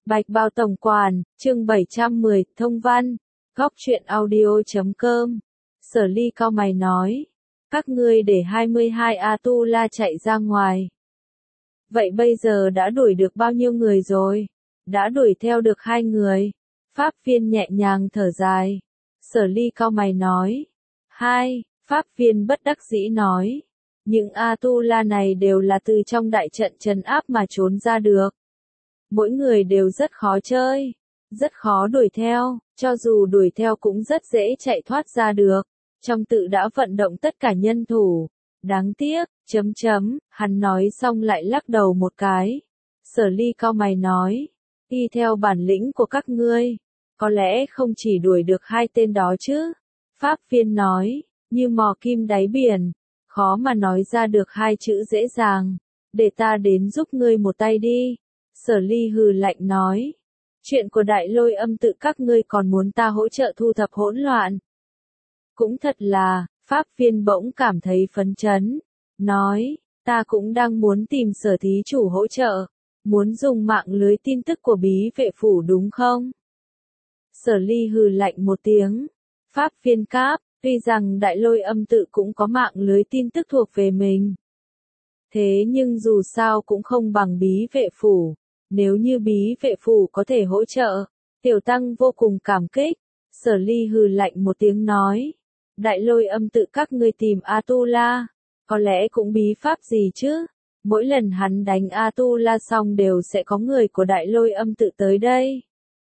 Bạch Bao Tổng Quản, chương 710, thông văn, góc truyện audio.com. Sở Ly cau mày nói, các ngươi để 22 A-tu-la chạy ra ngoài. Vậy bây giờ đã đuổi được bao nhiêu người rồi? Đã đuổi theo được 2 người. Pháp viên nhẹ nhàng thở dài. Sở Ly cau mày nói, 2, Pháp viên bất đắc dĩ nói, những A-tu-la này đều là từ trong đại trận trấn áp mà trốn ra được. Mỗi người đều rất khó chơi, rất khó đuổi theo, cho dù đuổi theo cũng rất dễ chạy thoát ra được. Trong tự đã vận động tất cả nhân thủ. Đáng tiếc, hắn nói xong lại lắc đầu một cái. Sở Ly cau mày nói, y theo bản lĩnh của các ngươi, có lẽ không chỉ đuổi được 2 tên đó chứ. Pháp viên nói, như mò kim đáy biển, khó mà nói ra được 2 chữ dễ dàng. Để ta đến giúp ngươi một tay đi. Sở Ly hừ lạnh nói, chuyện của Đại Lôi Âm tự các ngươi còn muốn ta hỗ trợ thu thập hỗn loạn. Cũng thật là, Pháp viên bỗng cảm thấy phấn chấn, nói, ta cũng đang muốn tìm Sở thí chủ hỗ trợ, muốn dùng mạng lưới tin tức của bí vệ phủ đúng không? Sở Ly hừ lạnh một tiếng, Pháp viên cáp, tuy rằng Đại Lôi Âm tự cũng có mạng lưới tin tức thuộc về mình. Thế nhưng dù sao cũng không bằng bí vệ phủ. Nếu như bí vệ phủ có thể hỗ trợ, tiểu tăng vô cùng cảm kích. Sở Ly hừ lạnh một tiếng nói, Đại Lôi Âm tự các ngươi tìm A-tu-la, có lẽ cũng bí pháp gì chứ. Mỗi lần hắn đánh A-tu-la xong đều sẽ có người của Đại Lôi Âm tự tới đây.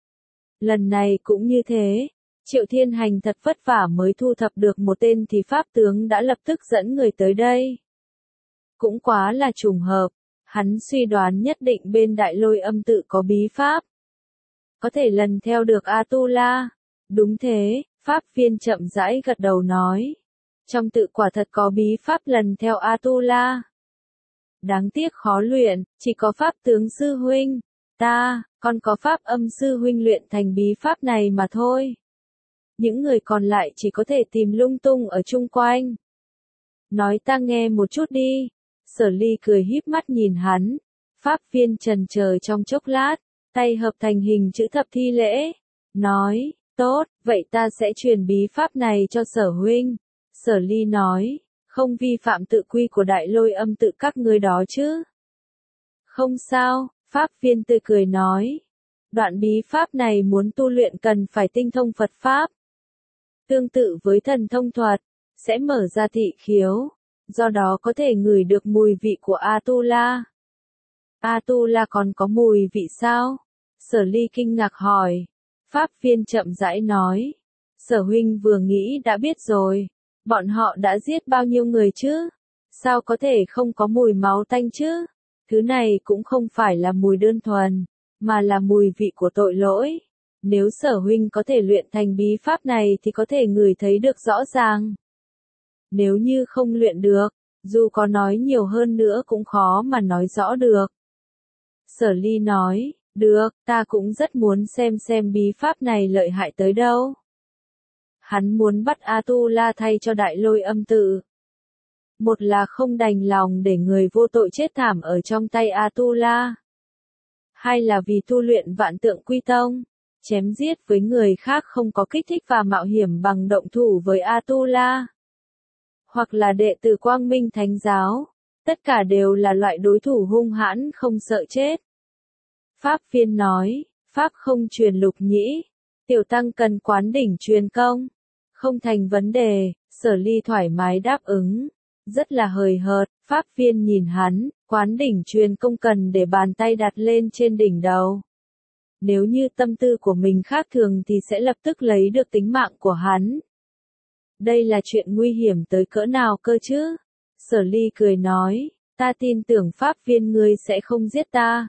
Lần này cũng như thế, Triệu Thiên Hành thật vất vả mới thu thập được một tên thì pháp tướng đã lập tức dẫn người tới đây. Cũng quá là trùng hợp. Hắn suy đoán nhất định bên Đại Lôi Âm tự có bí pháp. Có thể lần theo được A-tu-la. Đúng thế, Pháp viên chậm rãi gật đầu nói. Trong tự quả thật có bí pháp lần theo A-tu-la. Đáng tiếc khó luyện, chỉ có Pháp tướng sư huynh. Còn có Pháp âm sư huynh luyện thành bí pháp này mà thôi. Những người còn lại chỉ có thể tìm lung tung ở chung quanh. Nói ta nghe một chút đi. Sở Ly cười híp mắt nhìn hắn. Pháp viên chần chờ trong chốc lát, tay hợp thành hình chữ thập thi lễ. Nói, tốt, vậy ta sẽ truyền bí pháp này cho Sở huynh. Sở Ly nói, không vi phạm tự quy của Đại Lôi Âm tự các ngươi đó chứ. Không sao, Pháp viên tươi cười nói. Đoạn bí pháp này muốn tu luyện cần phải tinh thông Phật Pháp. Tương tự với thần thông thuật, sẽ mở ra thị khiếu. Do đó có thể ngửi được mùi vị của A-tu-la. A-tu-la còn có mùi vị sao? Sở Ly kinh ngạc hỏi. Pháp viên chậm rãi nói. Sở huynh vừa nghĩ đã biết rồi. Bọn họ đã giết bao nhiêu người chứ? Sao có thể không có mùi máu tanh chứ? Thứ này cũng không phải là mùi đơn thuần, mà là mùi vị của tội lỗi. Nếu Sở huynh có thể luyện thành bí pháp này thì có thể ngửi thấy được rõ ràng. Nếu như không luyện được, dù có nói nhiều hơn nữa cũng khó mà nói rõ được. Sở Ly nói, được, ta cũng rất muốn xem bí pháp này lợi hại tới đâu. Hắn muốn bắt A-tu-la thay cho Đại Lôi Âm tự. Một là không đành lòng để người vô tội chết thảm ở trong tay A-tu-la. 2 là vì tu luyện Vạn Tượng Quy Tông, chém giết với người khác không có kích thích và mạo hiểm bằng động thủ với A-tu-la. Hoặc là đệ tử Quang Minh Thánh Giáo, tất cả đều là loại đối thủ hung hãn không sợ chết. Pháp viên nói, Pháp không truyền lục nhĩ, tiểu tăng cần quán đỉnh truyền công. Không thành vấn đề, Sở Ly thoải mái đáp ứng. Rất là hời hợt, Pháp viên nhìn hắn, quán đỉnh truyền công cần để bàn tay đặt lên trên đỉnh đầu. Nếu như tâm tư của mình khác thường thì sẽ lập tức lấy được tính mạng của hắn. Đây là chuyện nguy hiểm tới cỡ nào cơ chứ? Sở Ly cười nói, ta tin tưởng Pháp viên ngươi sẽ không giết ta.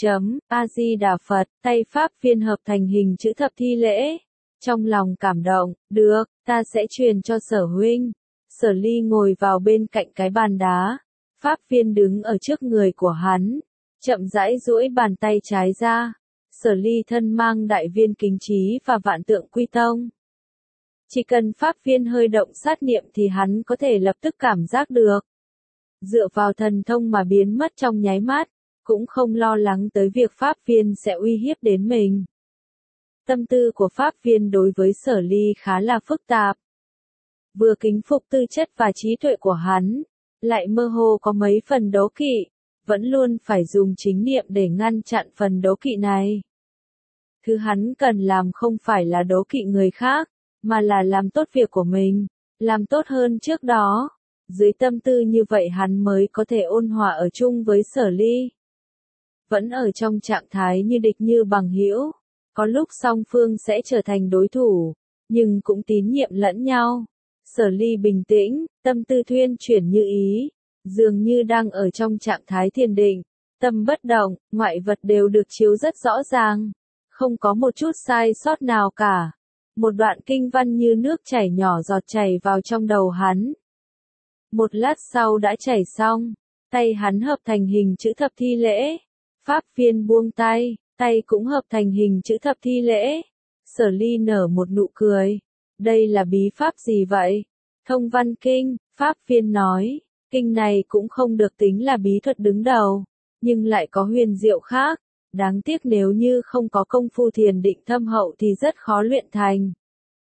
A-di-đà Phật, tay Pháp viên hợp thành hình chữ thập thi lễ. Trong lòng cảm động, được, ta sẽ truyền cho Sở huynh. Sở Ly ngồi vào bên cạnh cái bàn đá. Pháp viên đứng ở trước người của hắn. Chậm rãi duỗi bàn tay trái ra. Sở Ly thân mang đại viên kính trí và Vạn Tượng Quy Tông. Chỉ cần pháp viên hơi động sát niệm thì hắn có thể lập tức cảm giác được. Dựa vào thần thông mà biến mất trong nháy mắt, cũng không lo lắng tới việc pháp viên sẽ uy hiếp đến mình. Tâm tư của pháp viên đối với Sở Ly khá là phức tạp. Vừa kính phục tư chất và trí tuệ của hắn, lại mơ hồ có mấy phần đố kỵ, vẫn luôn phải dùng chính niệm để ngăn chặn phần đố kỵ này. Thứ hắn cần làm không phải là đố kỵ người khác, mà là làm tốt việc của mình, làm tốt hơn trước đó. Dưới tâm tư như vậy hắn mới có thể ôn hòa ở chung với Sở Ly. Vẫn ở trong trạng thái như địch như bằng hữu, có lúc song phương sẽ trở thành đối thủ, nhưng cũng tín nhiệm lẫn nhau. Sở Ly bình tĩnh, tâm tư thuyên chuyển như ý, dường như đang ở trong trạng thái thiền định, tâm bất động, ngoại vật đều được chiếu rất rõ ràng, không có một chút sai sót nào cả. Một đoạn kinh văn như nước chảy nhỏ giọt chảy vào trong đầu hắn. Một lát sau đã chảy xong, tay hắn hợp thành hình chữ thập thi lễ. Pháp viên buông tay, tay cũng hợp thành hình chữ thập thi lễ. Sở Ly nở một nụ cười. Đây là bí pháp gì vậy? Thông văn kinh, pháp viên nói, kinh này cũng không được tính là bí thuật đứng đầu, nhưng lại có huyền diệu khác. Đáng tiếc nếu như không có công phu thiền định thâm hậu thì rất khó luyện thành.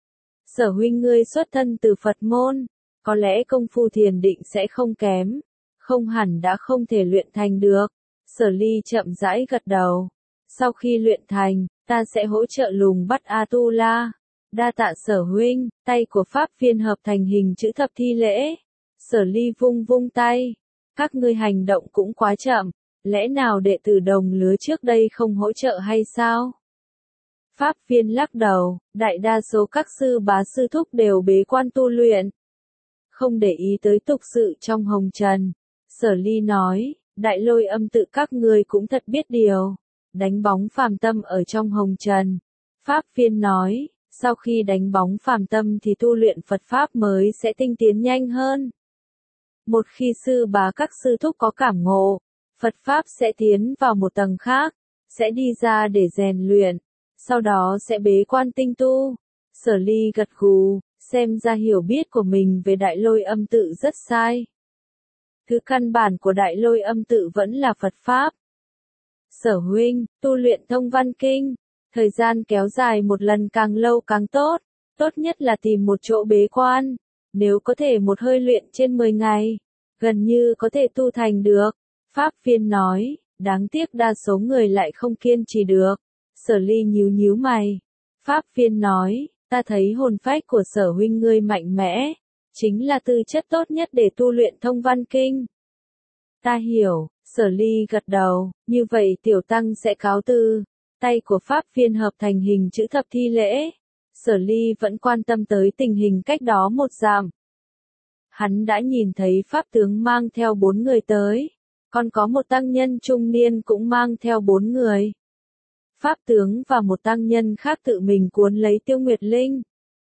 Sở huynh ngươi xuất thân từ Phật môn, có lẽ công phu thiền định sẽ không kém, không hẳn đã không thể luyện thành được. Sở Ly chậm rãi gật đầu. Sau khi luyện thành, ta sẽ hỗ trợ lùng bắt Atula. Đa tạ Sở huynh, tay của pháp viên hợp thành hình chữ thập thi lễ. Sở Ly vung vung tay. Các ngươi hành động cũng quá chậm, lẽ nào đệ tử đồng lứa trước đây không hỗ trợ hay sao? Pháp viên lắc đầu, đại đa số các sư bá sư thúc đều bế quan tu luyện, không để ý tới tục sự trong hồng trần. Sở Ly nói, Đại Lôi Âm tự các ngươi cũng thật biết điều, đánh bóng phàm tâm ở trong hồng trần. Pháp viên nói, sau khi đánh bóng phàm tâm thì tu luyện Phật Pháp mới sẽ tinh tiến nhanh hơn. Một khi sư bá các sư thúc có cảm ngộ, Phật Pháp sẽ tiến vào một tầng khác, sẽ đi ra để rèn luyện, sau đó sẽ bế quan tinh tu. Sở Ly gật gù, xem ra hiểu biết của mình về Đại Lôi Âm tự rất sai. Thứ căn bản của Đại Lôi Âm tự vẫn là Phật Pháp. Sở huynh, tu luyện thông văn kinh, thời gian kéo dài một lần càng lâu càng tốt, tốt nhất là tìm một chỗ bế quan, nếu có thể một hơi luyện trên 10 ngày, gần như có thể tu thành được. Pháp viên nói, đáng tiếc đa số người lại không kiên trì được. Sở Ly nhíu nhíu mày. Pháp viên nói, ta thấy hồn phách của Sở huynh ngươi mạnh mẽ, chính là tư chất tốt nhất để tu luyện thông văn kinh. Ta hiểu, Sở Ly gật đầu, như vậy tiểu tăng sẽ cáo từ. Tay của pháp viên hợp thành hình chữ thập thi lễ. Sở Ly vẫn quan tâm tới tình hình cách đó một dặm. Hắn đã nhìn thấy pháp tướng mang theo 4 người tới, còn có một tăng nhân trung niên cũng mang theo 4 người. Pháp tướng và một tăng nhân khác tự mình cuốn lấy Tiêu Nguyệt Linh.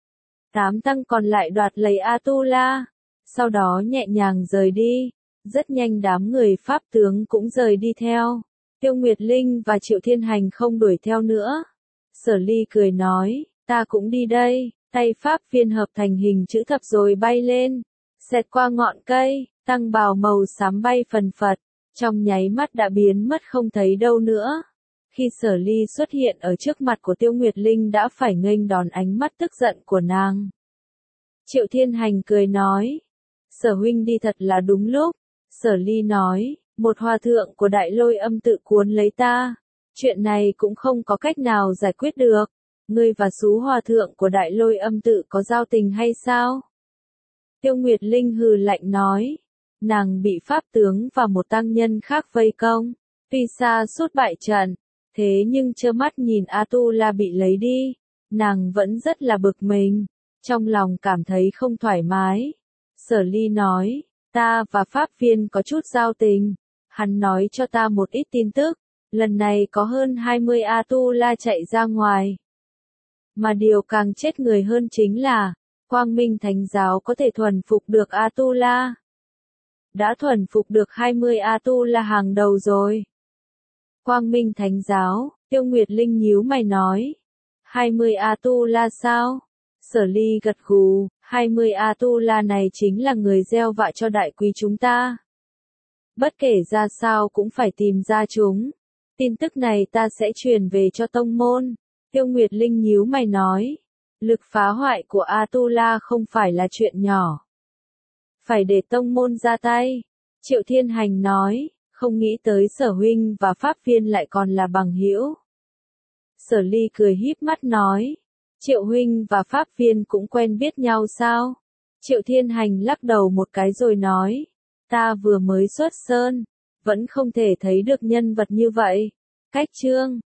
8 tăng còn lại đoạt lấy Atula, sau đó nhẹ nhàng rời đi. Rất nhanh đám người pháp tướng cũng rời đi theo. Tiêu Nguyệt Linh và Triệu Thiên Hành không đuổi theo nữa. Sở Ly cười nói, ta cũng đi đây. Tay pháp viên hợp thành hình chữ thập rồi bay lên, xẹt qua ngọn cây, tăng bào màu xám bay phần phật, trong nháy mắt đã biến mất không thấy đâu nữa. Khi Sở Ly xuất hiện ở trước mặt của Tiêu Nguyệt Linh đã phải nghênh đón ánh mắt tức giận của nàng. Triệu Thiên Hành cười nói, Sở huynh đi thật là đúng lúc. Sở Ly nói, một hòa thượng của Đại Lôi Âm tự cuốn lấy ta, chuyện này cũng không có cách nào giải quyết được. Ngươi và Sú hòa thượng của Đại Lôi Âm tự có giao tình hay sao? Tiêu Nguyệt Linh hừ lạnh nói, nàng bị pháp tướng và một tăng nhân khác vây công, tuy xa suốt bại trận, thế nhưng trơ mắt nhìn Atula bị lấy đi, nàng vẫn rất là bực mình, trong lòng cảm thấy không thoải mái. Sở Ly nói, ta và pháp viên có chút giao tình, hắn nói cho ta một ít tin tức, lần này có hơn 20 Atula chạy ra ngoài. Mà điều càng chết người hơn chính là, Quang Minh Thánh Giáo có thể thuần phục được Atula. Đã thuần phục được 20 Atula hàng đầu rồi. Quang Minh Thánh Giáo, Tiêu Nguyệt Linh nhíu mày nói. 20 Atula sao? Sở Ly gật gù, 20 Atula này chính là người gieo vạ cho đại quý chúng ta. Bất kể ra sao cũng phải tìm ra chúng. Tin tức này ta sẽ truyền về cho tông môn. Tiêu Nguyệt Linh nhíu mày nói. Lực phá hoại của Atula không phải là chuyện nhỏ. Phải để tông môn ra tay. Triệu Thiên Hành nói, không nghĩ tới Sở huynh và Pháp Viên lại còn là bằng hữu. Sở Ly cười híp mắt nói, Triệu huynh và Pháp Viên cũng quen biết nhau sao? Triệu Thiên Hành lắc đầu một cái rồi nói, ta vừa mới xuất sơn, vẫn không thể thấy được nhân vật như vậy. Cách chương